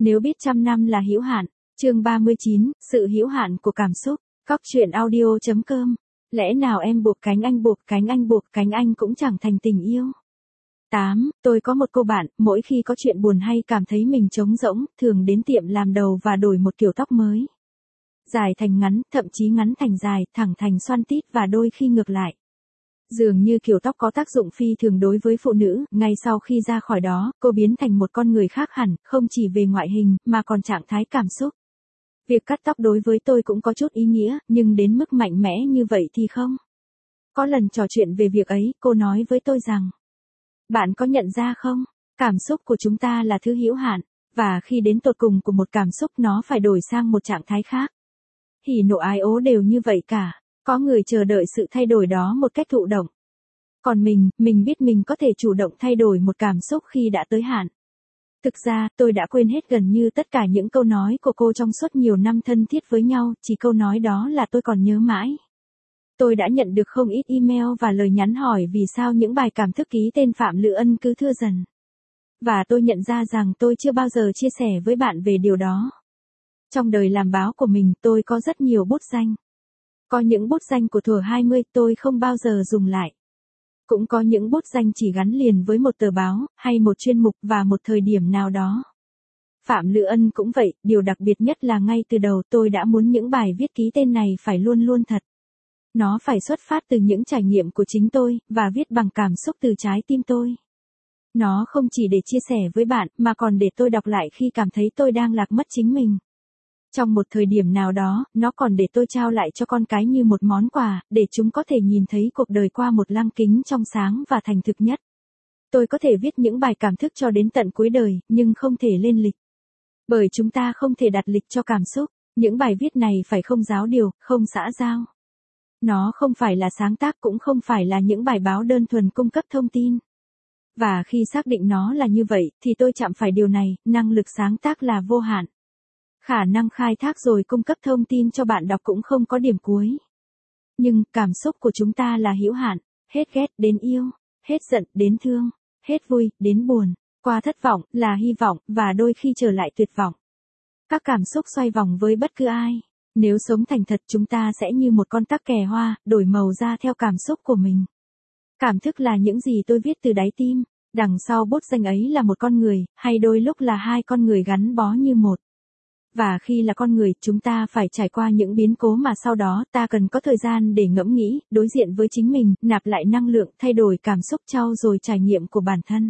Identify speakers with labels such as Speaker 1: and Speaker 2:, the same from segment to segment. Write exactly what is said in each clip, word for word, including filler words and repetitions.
Speaker 1: Nếu biết trăm năm là hữu hạn. Chương ba mươi chín, sự hữu hạn của cảm xúc. Cóc truyện audio chấm com. Lẽ nào em buộc cánh anh buộc cánh anh buộc cánh anh cũng chẳng thành tình yêu. tám. Tôi có một cô bạn, mỗi khi có chuyện buồn hay cảm thấy mình trống rỗng, thường đến tiệm làm đầu và đổi một kiểu tóc mới. Dài thành ngắn, thậm chí ngắn thành dài, thẳng thành xoăn tít và đôi khi ngược lại. Dường như kiểu tóc có tác dụng phi thường đối với phụ nữ, ngay sau khi ra khỏi đó, cô biến thành một con người khác hẳn, không chỉ về ngoại hình, mà còn trạng thái cảm xúc. Việc cắt tóc đối với tôi cũng có chút ý nghĩa, nhưng đến mức mạnh mẽ như vậy thì không. Có lần trò chuyện về việc ấy, cô nói với tôi rằng, bạn có nhận ra không, cảm xúc của chúng ta là thứ hữu hạn, và khi đến tột cùng của một cảm xúc nó phải đổi sang một trạng thái khác. Hỉ nộ ái ố đều như vậy cả, có người chờ đợi sự thay đổi đó một cách thụ động. Còn mình, mình biết mình có thể chủ động thay đổi một cảm xúc khi đã tới hạn. Thực ra, tôi đã quên hết gần như tất cả những câu nói của cô trong suốt nhiều năm thân thiết với nhau, chỉ câu nói đó là tôi còn nhớ mãi. Tôi đã nhận được không ít email và lời nhắn hỏi vì sao những bài cảm thức ký tên Phạm Lự Ân cứ thưa dần. Và tôi nhận ra rằng tôi chưa bao giờ chia sẻ với bạn về điều đó. Trong đời làm báo của mình, tôi có rất nhiều bút danh. Có những bút danh của thuở hai mươi tôi không bao giờ dùng lại. Cũng có những bút danh chỉ gắn liền với một tờ báo, hay một chuyên mục và một thời điểm nào đó. Phạm Lự Ân cũng vậy, điều đặc biệt nhất là ngay từ đầu tôi đã muốn những bài viết ký tên này phải luôn luôn thật. Nó phải xuất phát từ những trải nghiệm của chính tôi, và viết bằng cảm xúc từ trái tim tôi. Nó không chỉ để chia sẻ với bạn, mà còn để tôi đọc lại khi cảm thấy tôi đang lạc mất chính mình. Trong một thời điểm nào đó, nó còn để tôi trao lại cho con cái như một món quà, để chúng có thể nhìn thấy cuộc đời qua một lăng kính trong sáng và thành thực nhất. Tôi có thể viết những bài cảm thức cho đến tận cuối đời, nhưng không thể lên lịch. Bởi chúng ta không thể đặt lịch cho cảm xúc, những bài viết này phải không giáo điều, không xã giao. Nó không phải là sáng tác cũng không phải là những bài báo đơn thuần cung cấp thông tin. Và khi xác định nó là như vậy, thì tôi chạm phải điều này, năng lực sáng tác là vô hạn. Khả năng khai thác rồi cung cấp thông tin cho bạn đọc cũng không có điểm cuối. Nhưng, cảm xúc của chúng ta là hữu hạn, hết ghét đến yêu, hết giận đến thương, hết vui đến buồn, qua thất vọng là hy vọng, và đôi khi trở lại tuyệt vọng. Các cảm xúc xoay vòng với bất cứ ai. Nếu sống thành thật chúng ta sẽ như một con tắc kè hoa, đổi màu ra theo cảm xúc của mình. Cảm thức là những gì tôi viết từ đáy tim, đằng sau bút danh ấy là một con người, hay đôi lúc là hai con người gắn bó như một. Và khi là con người, chúng ta phải trải qua những biến cố mà sau đó ta cần có thời gian để ngẫm nghĩ, đối diện với chính mình, nạp lại năng lượng, thay đổi cảm xúc trau dồi trải nghiệm của bản thân.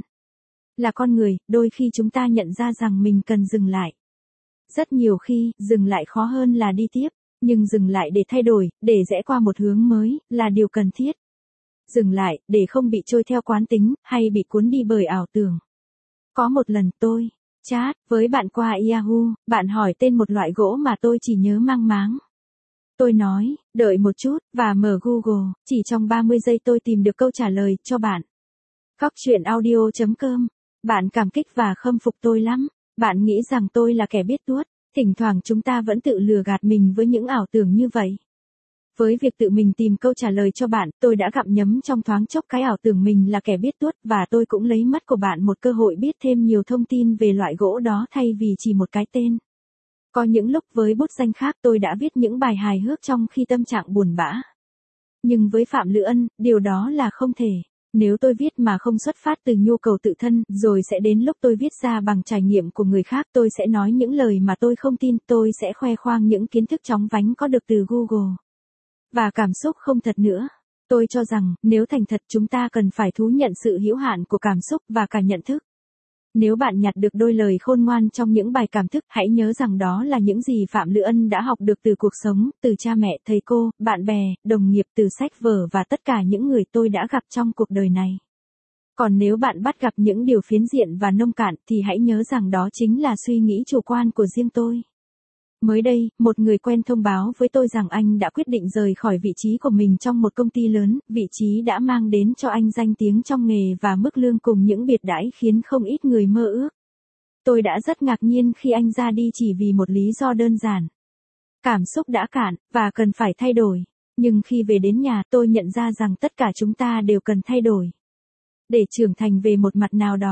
Speaker 1: Là con người, đôi khi chúng ta nhận ra rằng mình cần dừng lại. Rất nhiều khi, dừng lại khó hơn là đi tiếp, nhưng dừng lại để thay đổi, để rẽ qua một hướng mới, là điều cần thiết. Dừng lại, để không bị trôi theo quán tính, hay bị cuốn đi bởi ảo tưởng. Có một lần tôi chat với bạn qua Yahoo, bạn hỏi tên một loại gỗ mà tôi chỉ nhớ mang máng. Tôi nói, đợi một chút, và mở Google, chỉ trong ba mươi giây tôi tìm được câu trả lời cho bạn. Cóc truyện audio chấm com. Bạn cảm kích và khâm phục tôi lắm. Bạn nghĩ rằng tôi là kẻ biết tuốt. Thỉnh thoảng chúng ta vẫn tự lừa gạt mình với những ảo tưởng như vậy. Với việc tự mình tìm câu trả lời cho bạn, tôi đã gặm nhấm trong thoáng chốc cái ảo tưởng mình là kẻ biết tuốt, và tôi cũng lấy mất của bạn một cơ hội biết thêm nhiều thông tin về loại gỗ đó thay vì chỉ một cái tên. Có những lúc với bút danh khác tôi đã viết những bài hài hước trong khi tâm trạng buồn bã. Nhưng với Phạm Lự Ân, điều đó là không thể. Nếu tôi viết mà không xuất phát từ nhu cầu tự thân, rồi sẽ đến lúc tôi viết ra bằng trải nghiệm của người khác, tôi sẽ nói những lời mà tôi không tin, tôi sẽ khoe khoang những kiến thức chóng vánh có được từ Google. Và cảm xúc không thật nữa. Tôi cho rằng, nếu thành thật chúng ta cần phải thú nhận sự hữu hạn của cảm xúc và cả nhận thức. Nếu bạn nhặt được đôi lời khôn ngoan trong những bài cảm thức, hãy nhớ rằng đó là những gì Phạm Lự Ân đã học được từ cuộc sống, từ cha mẹ, thầy cô, bạn bè, đồng nghiệp, từ sách vở và tất cả những người tôi đã gặp trong cuộc đời này. Còn nếu bạn bắt gặp những điều phiến diện và nông cạn thì hãy nhớ rằng đó chính là suy nghĩ chủ quan của riêng tôi. Mới đây, một người quen thông báo với tôi rằng anh đã quyết định rời khỏi vị trí của mình trong một công ty lớn, vị trí đã mang đến cho anh danh tiếng trong nghề và mức lương cùng những biệt đãi khiến không ít người mơ ước. Tôi đã rất ngạc nhiên khi anh ra đi chỉ vì một lý do đơn giản. Cảm xúc đã cạn, và cần phải thay đổi. Nhưng khi về đến nhà tôi nhận ra rằng tất cả chúng ta đều cần thay đổi. Để trưởng thành về một mặt nào đó,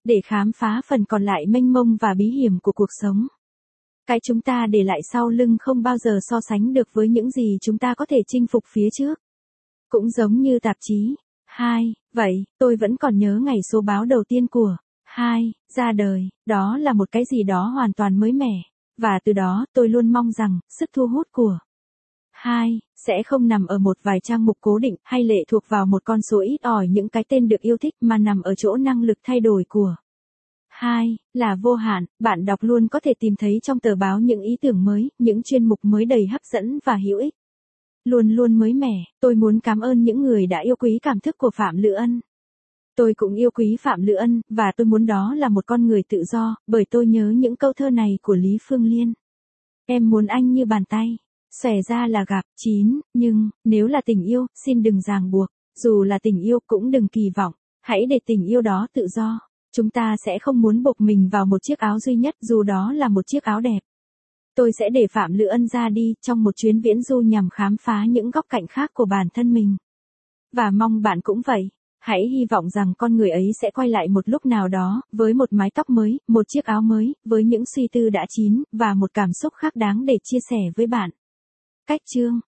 Speaker 1: để khám phá phần còn lại mênh mông và bí hiểm của cuộc sống. Cái chúng ta để lại sau lưng không bao giờ so sánh được với những gì chúng ta có thể chinh phục phía trước. Cũng giống như tạp chí. hai. Vậy, tôi vẫn còn nhớ ngày số báo đầu tiên của hai ra đời, đó là một cái gì đó hoàn toàn mới mẻ. Và từ đó tôi luôn mong rằng, sức thu hút của hai sẽ không nằm ở một vài trang mục cố định hay lệ thuộc vào một con số ít ỏi những cái tên được yêu thích mà nằm ở chỗ năng lực thay đổi của hai là vô hạn. Bạn đọc luôn có thể tìm thấy trong tờ báo những ý tưởng mới, những chuyên mục mới đầy hấp dẫn và hữu ích. Luôn luôn mới mẻ. Tôi muốn cảm ơn những người đã yêu quý cảm thức của Phạm Lữ Ân. Tôi cũng yêu quý Phạm Lữ Ân, và tôi muốn đó là một con người tự do, bởi tôi nhớ những câu thơ này của Lý Phương Liên. Em muốn anh như bàn tay, xòe ra là gặp. chín. Nhưng, nếu là tình yêu, xin đừng ràng buộc. Dù là tình yêu cũng đừng kỳ vọng. Hãy để tình yêu đó tự do. Chúng ta sẽ không muốn buộc mình vào một chiếc áo duy nhất dù đó là một chiếc áo đẹp. Tôi sẽ để Phạm Lữ Ân ra đi trong một chuyến viễn du nhằm khám phá những góc cạnh khác của bản thân mình. Và mong bạn cũng vậy. Hãy hy vọng rằng con người ấy sẽ quay lại một lúc nào đó, với một mái tóc mới, một chiếc áo mới, với những suy tư đã chín, và một cảm xúc khác đáng để chia sẻ với bạn. Cách chương